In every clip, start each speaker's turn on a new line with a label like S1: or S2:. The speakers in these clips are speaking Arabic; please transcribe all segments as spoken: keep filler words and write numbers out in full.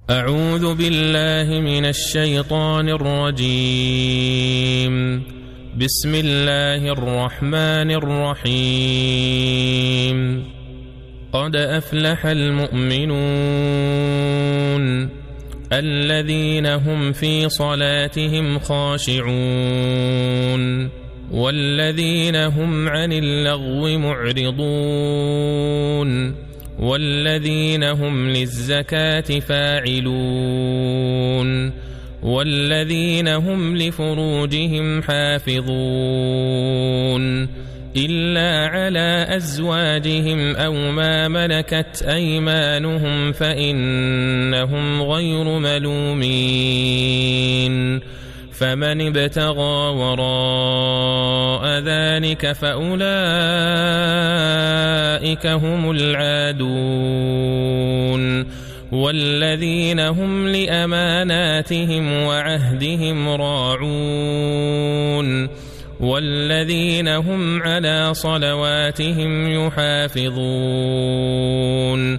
S1: أعوذ بالله من الشيطان الرجيم. بسم الله الرحمن الرحيم. قد أفلح المؤمنون الذين هم في صلاتهم خاشعون والذين هم عن اللغو معرضون والذين هم للزكاة فاعلون والذين هم لفروجهم حافظون إلا على أزواجهم أو ما ملكت أيمانهم فإنهم غير ملومين فمن ابتغى وراء ذلك فأولئك هم العادون والذين هم لأماناتهم وعهدهم راعون والذين هم على صلواتهم يحافظون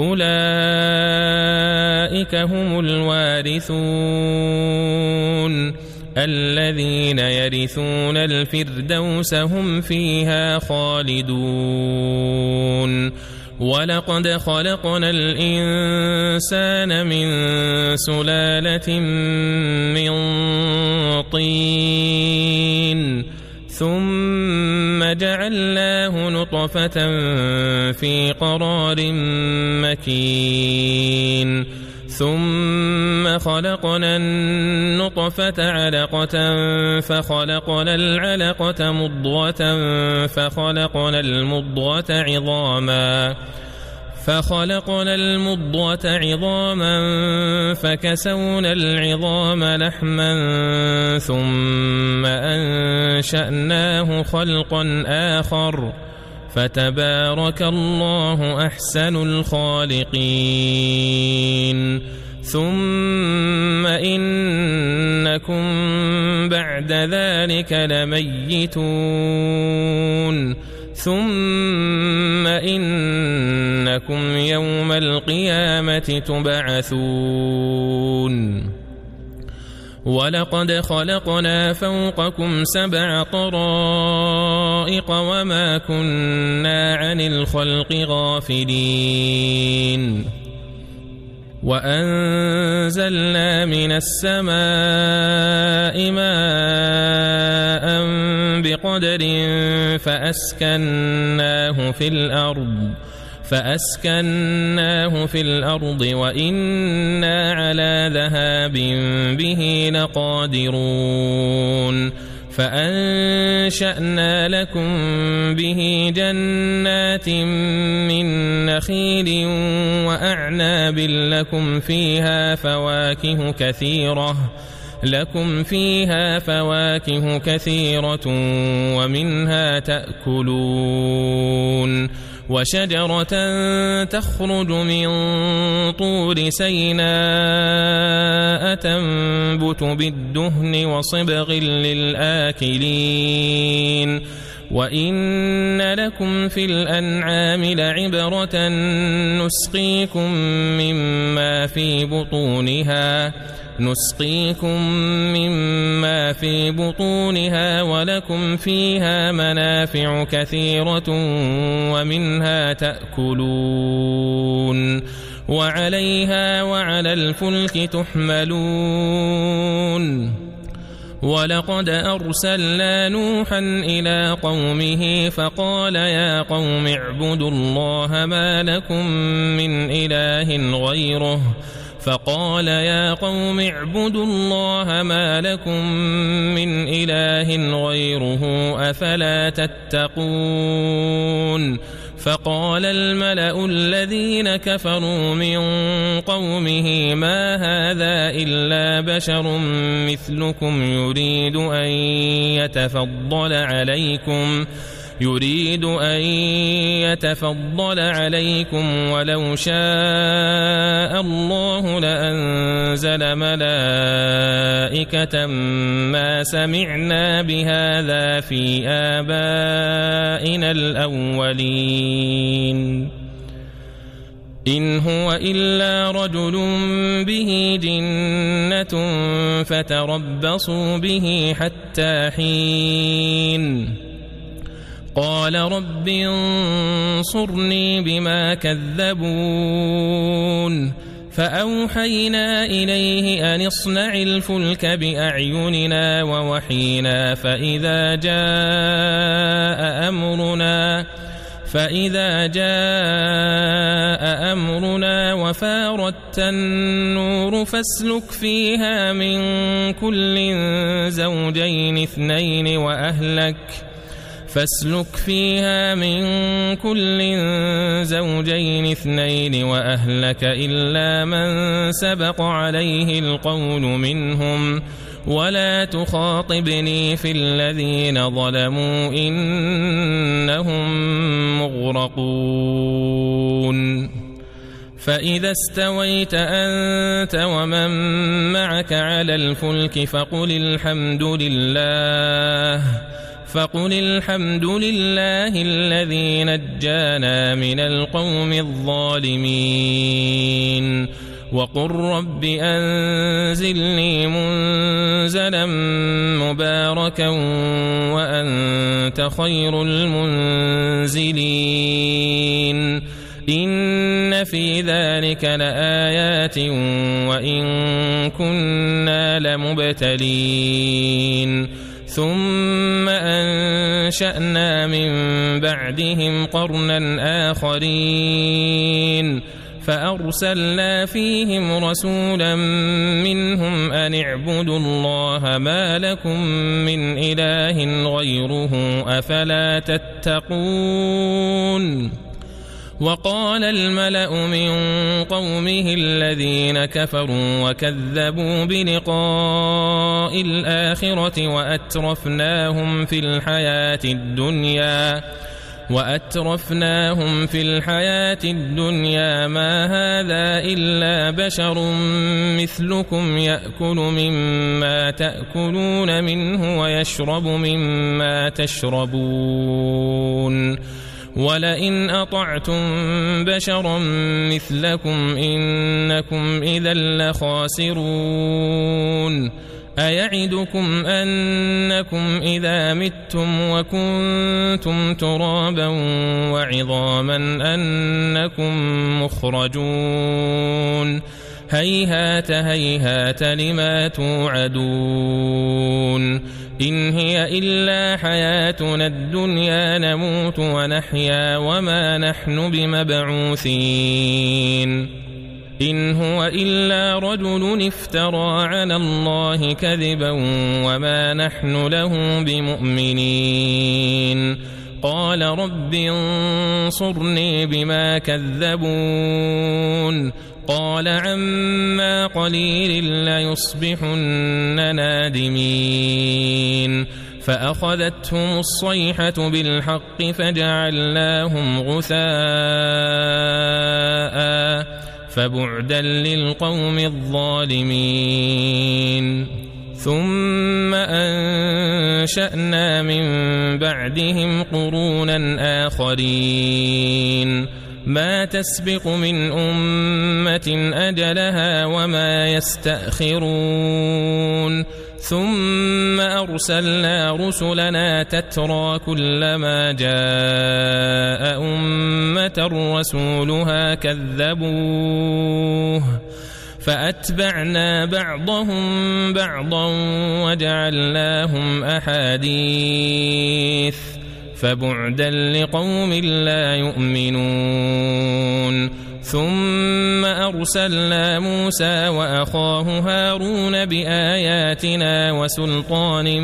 S1: أولئك هم الوارثون الذين يرثون الفردوس هم فيها خالدون ولقد خلقنا الإنسان من سلالة من طين ثم جعلناه نطفة في قرار مكين ثم خلقنا النطفة علقة فخلقنا العلقة مضغة فخلقنا المضغة عظاما فخلقنا المضغة عظاما فكسونا العظام لحما ثم أنشأناه خلقا آخر فتبارك الله أحسن الخالقين ثم إنكم بعد ذلك لميتون ثم إنكم يوم القيامة تبعثون ولقد خلقنا فوقكم سبع طرائق وما كنا عن الخلق غافلين وأنزلنا من السماء ماء بقدر فأسكناه في الأرض فأسكناه في الأرض وإنا على ذهاب به لقادرون فأنشأنا لكم به جنات من نخيل وأعناب لكم فيها فواكه كثيرة لكم فيها فواكه كثيرة ومنها تأكلون وشجرة تخرج من طور سيناء تنبت بالدهن وصبغ للآكلين وإن لكم في الأنعام لعبرة نسقيكم مما في بطونها نسقيكم مما في بطونها ولكم فيها منافع كثيرة ومنها تأكلون وعليها وعلى الفلك تحملون ولقد أرسلنا نوحا إلى قومه فقال يا قوم اعبدوا الله ما لكم من إله غيره فقال يا قوم اعبدوا الله ما لكم من إله غيره أفلا تتقون فقال الملأ الذين كفروا من قومه ما هذا إلا بشر مثلكم يريد أن يتفضل عليكم يريد أن يتفضل عليكم ولو شاء الله لأنزل ملائكة ما سمعنا بهذا في آبائنا الأولين إن هو إلا رجل به جنة فتربصوا به حتى حين قال رب انصرني بما كذبون فأوحينا إليه أن اصنع الفلك بأعيننا ووحينا فإذا جاء أمرنا فإذا جاء أمرنا وفارت النور فاسلك فيها من كل زوجين اثنين وأهلك فاسلك فيها من كل زوجين اثنين وأهلك إلا من سبق عليه القول منهم ولا تخاطبني في الذين ظلموا إنهم مغرقون فإذا استويت أنت ومن معك على الفلك فقل الحمد لله فقل الحمد لله الذي نجانا من القوم الظالمين وقل رب أنزلني منزلا مباركا وأنت خير المنزلين إن في ذلك لآيات وإن كنا لمبتلين ثم أنشأنا من بعدهم قرنا آخرين فأرسلنا فيهم رسولا منهم أن اعبدوا الله ما لكم من إله غيره أفلا تتقون وقال الملأ من قومه الذين كفروا وكذبوا بلقاء الآخرة وأترفناهم في الحياة الدنيا وأترفناهم في الحياة الدنيا ما هذا إلا بشر مثلكم يأكل مما تأكلون منه ويشرب مما تشربون ولئن أطعتم بشرا مثلكم إنكم إذا لخاسرون أيعدكم أنكم إذا متم وكنتم ترابا وعظاما أنكم مخرجون هيهات هيهات لما توعدون إن هي إلا حياتنا الدنيا نموت ونحيا وما نحن بمبعوثين إن هو إلا رجل افترى على الله كذبا وما نحن له بمؤمنين قال رب انصرني بما كذبون قال عما قليل ليصبحن نادمين فأخذتهم الصيحة بالحق فجعلناهم غثاء فبعدا للقوم الظالمين ثم أنشأنا من بعدهم قرونا آخرين ما تسبق من أمة أجلها وما يستأخرون ثم أرسلنا رسلنا تترى كلما جاء أمة رسولها كذبوه فأتبعنا بعضهم بعضا وجعلناهم أحاديث فبعدا لقوم لا يؤمنون ثم أرسلنا موسى وأخاه هارون بآياتنا وسلطان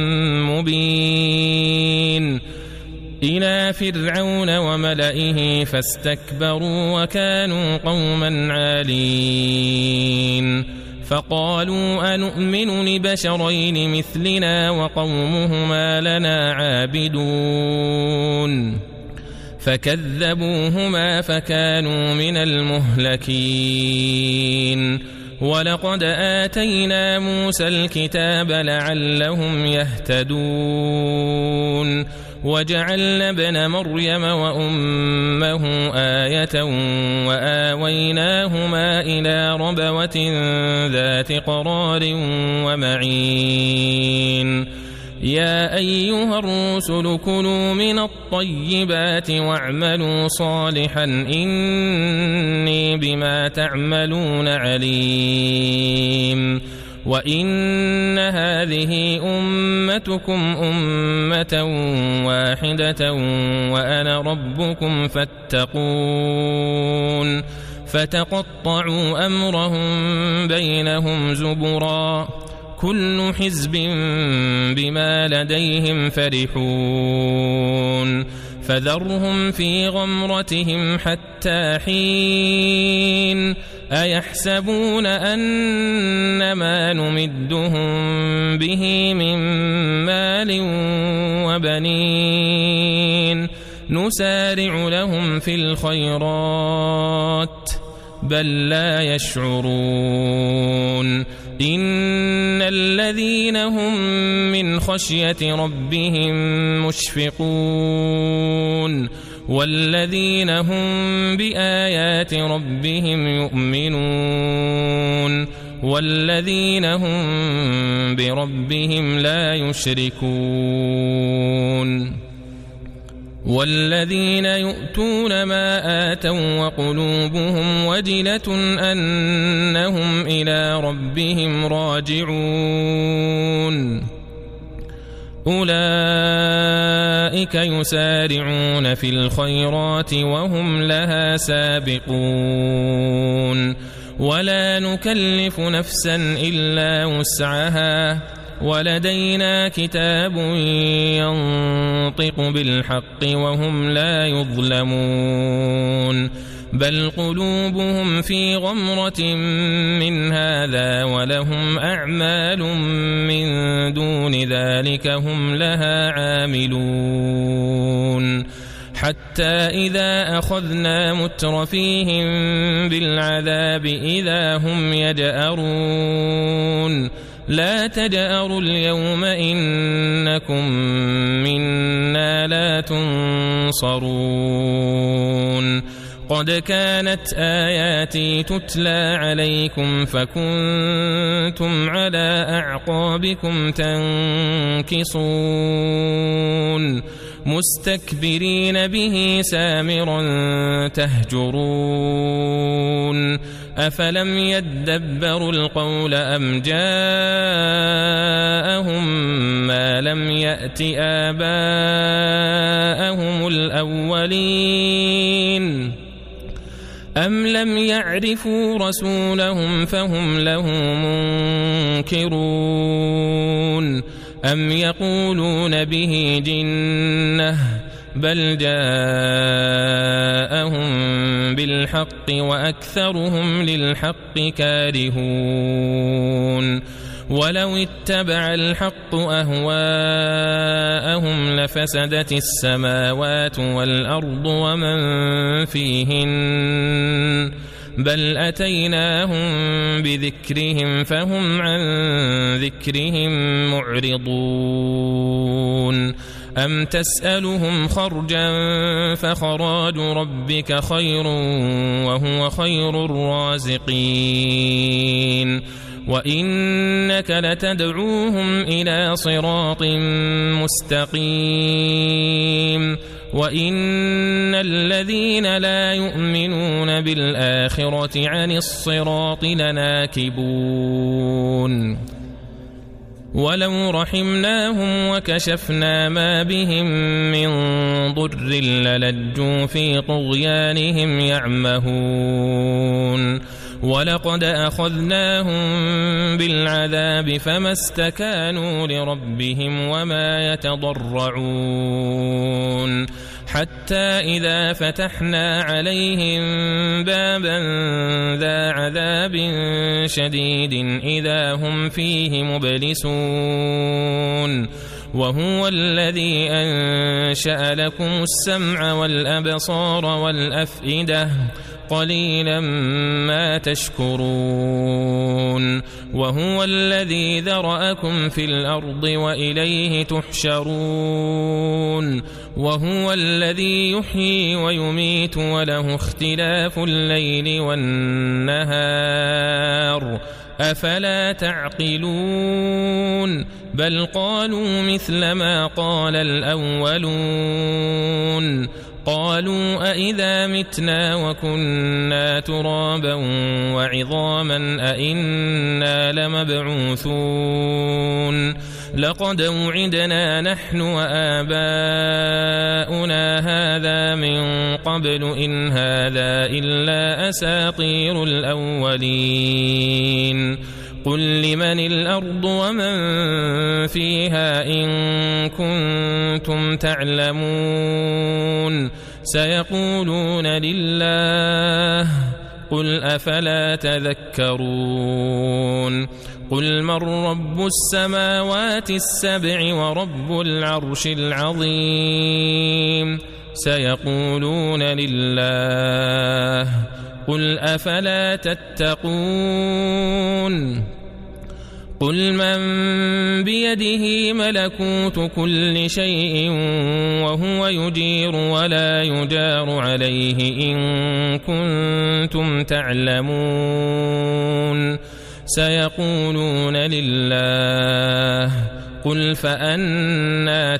S1: مبين إلى فرعون وملئه فاستكبروا وكانوا قوما عالين فقالوا أنؤمن لبشرين مثلنا وقومهما لنا عابدون فكذبوهما فكانوا من المهلكين ولقد آتينا موسى الكتاب لعلهم يهتدون وجعلنا ابن مريم وأمه آية وآويناهما إلى ربوة ذات قرار ومعين يا أيها الرسل كلوا من الطيبات واعملوا صالحا إني بما تعملون عليم وإن هذه أمتكم أمة واحدة وأنا ربكم فاتقون فتقطعوا أمرهم بينهم زبرا كل حزب بما لديهم فرحون فذرهم في غمرتهم حتى حين أيحسبون أن ما نمدهم به من مال وبنين نسارع لهم في الخيرات بل لا يشعرون إن الذين هم من خشية ربهم مشفقون والذين هم بآيات ربهم يؤمنون والذين هم بربهم لا يشركون والذين يؤتون ما آتوا وقلوبهم وجلة أنهم إلى ربهم راجعون أولئك يسارعون في الخيرات وهم لها سابقون ولا نكلف نفسا إلا وسعها ولدينا كتاب ينطق بالحق وهم لا يظلمون بل قلوبهم في غمرة من هذا ولهم أعمال من دون ذلك هم لها عاملون حتى إذا أخذنا مترفيهم بالعذاب إذا هم يجأرون لا تجأروا اليوم إنكم منا لا تنصرون قد كانت آياتي تتلى عليكم فكنتم على أعقابكم تنكصون مستكبرين به سامرا تهجرون أفلم يدبروا القول أم جاءهم ما لم يأت آباءهم الأولين أم لم يعرفوا رسولهم فهم له منكرون أم يقولون به جنة بل جاءهم بالحق وأكثرهم للحق كارهون ولو اتبع الحق أهواءهم لفسدت السماوات والأرض ومن فيهن بل أتيناهم بذكرهم فهم عن ذكرهم معرضون أم تسألهم خرجا فخراج ربك خير وهو خير الرازقين وإنك لتدعوهم إلى صراط مستقيم وإن الذين لا يؤمنون بالآخرة عن الصراط لناكبون ولو رحمناهم وكشفنا ما بهم من ضر للجوا في طغيانهم يعمهون ولقد أخذناهم بالعذاب فما استكانوا لربهم وما يتضرعون حتى إذا فتحنا عليهم بابا ذا عذاب شديد إذا هم فيه مبلسون وهو الذي أنشأ لكم السمع والأبصار والأفئدة قليلا ما تشكرون وهو الذي ذرأكم في الأرض وإليه تحشرون وهو الذي يحيي ويميت وله اختلاف الليل والنهار أفلا تعقلون بل قالوا مثل ما قال الأولون قالوا أئذا متنا وكنا ترابا وعظاما أئنا لمبعوثون لقد وعدنا نحن وآباؤنا هذا من قبل إن هذا إلا أساطير الأولين قل لمن الأرض ومن فيها إن كنتم تعلمون سيقولون لله قل أفلا تذكرون قل من رب السماوات السبع ورب العرش العظيم سيقولون لله قل أفلا تتقون قل من بيده ملكوت كل شيء وهو يجير ولا يجار عليه إن كنتم تعلمون سيقولون لله قل فأنى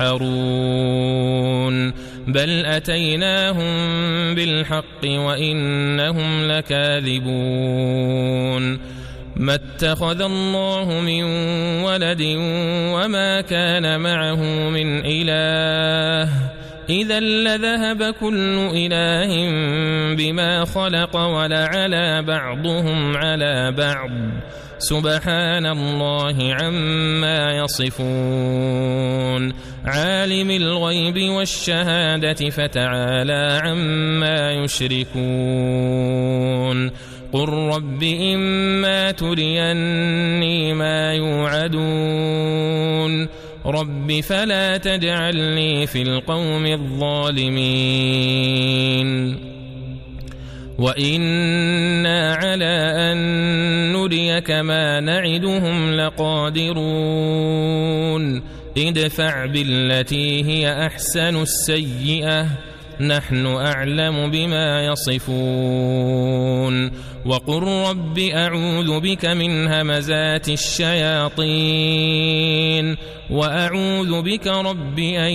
S1: تسحرون بل أتيناهم بالحق وإنهم لكاذبون ما اتخذ الله من ولد وما كان معه من إله إذا لذهب كل إله بما خلق ولعلى بعضهم على بعض سبحان الله عما يصفون عالم الغيب والشهادة فتعالى عما يشركون قل رب إما تريني ما يوعدون رب فلا تجعلني في القوم الظالمين وإنا على أن نريك ما نعدهم لقادرون ادفع بالتي هي أحسن السيئة نحن أعلم بما يصفون وقل رب أعوذ بك من همزات الشياطين وأعوذ بك رب أن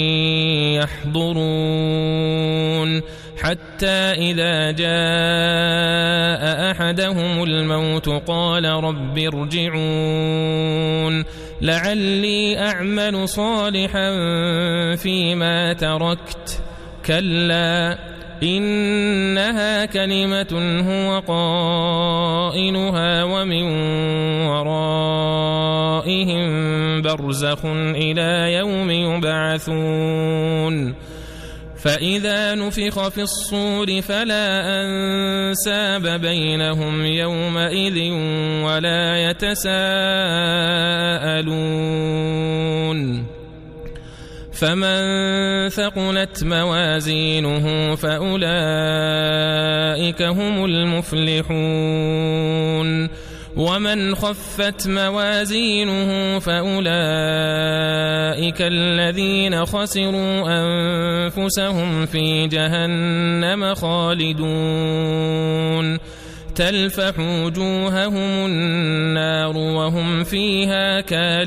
S1: يحضرون حتى إذا جاء أحدهم الموت قال رب ارجعون لعلي أعمل صالحا فيما تركت كلا إنها كلمة هو قائلها ومن ورائهم برزخ إلى يوم يبعثون فإذا نفخ في الصور فلا أنساب بينهم يومئذ ولا يتساءلون فمن ثقلت موازينه فأولئك هم المفلحون ومن خفت موازينه فأولئك الذين خسروا أنفسهم في جهنم خالدون تلفح وجوههم النار وهم فيها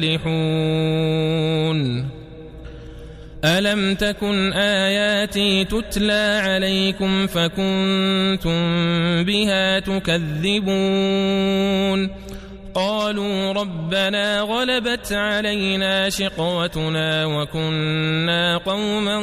S1: كالحون ألم تكن آياتي تتلى عليكم فكنتم بها تكذبون قالوا ربنا غلبت علينا شقوتنا وكنا قوما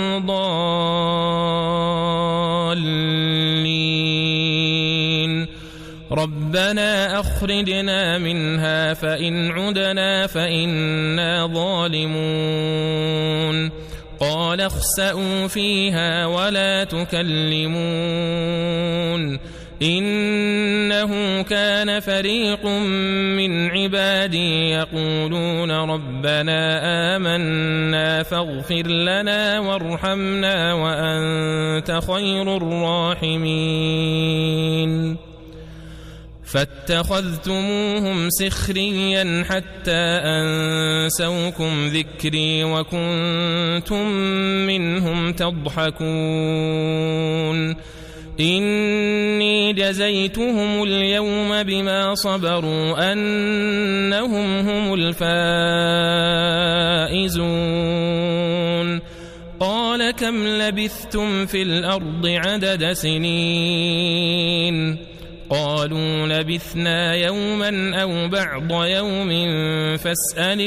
S1: ضالين ربنا أخرجنا منها فإن عدنا فإنا ظالمون قال اخسئوا فيها ولا تكلمون إنه كان فريق من عبادي يقولون ربنا آمنا فاغفر لنا وارحمنا وأنت خير الراحمين فاتخذتموهم سخريا حتى أنسوكم ذكري وكنتم منهم تضحكون إني جزيتهم اليوم بما صبروا أنهم هم الفائزون قال كم لبثتم في الأرض عدد سنين قالوا لبثنا يوما أو بعض يوم فاسأل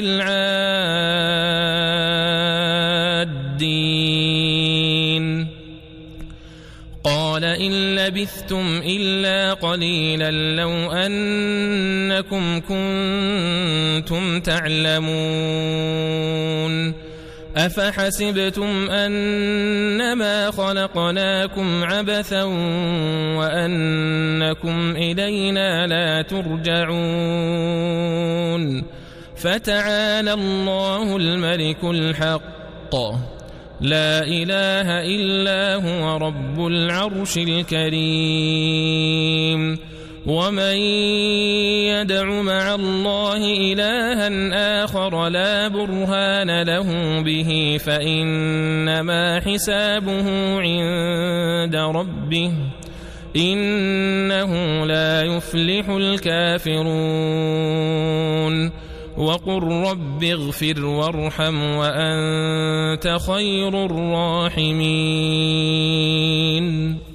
S1: العادين قال إن لبثتم إلا قليلا لو أنكم كنتم تعلمون أفحسبتم أنما خلقناكم عبثا وأنكم إلينا لا ترجعون فتعالى الله الملك الحق لا إله إلا هو رب العرش الكريم ومن يدع مع الله إلها آخر لا برهان له به فإنما حسابه عند ربه إنه لا يفلح الكافرون وقل رب اغفر وارحم وأنت خير الراحمين.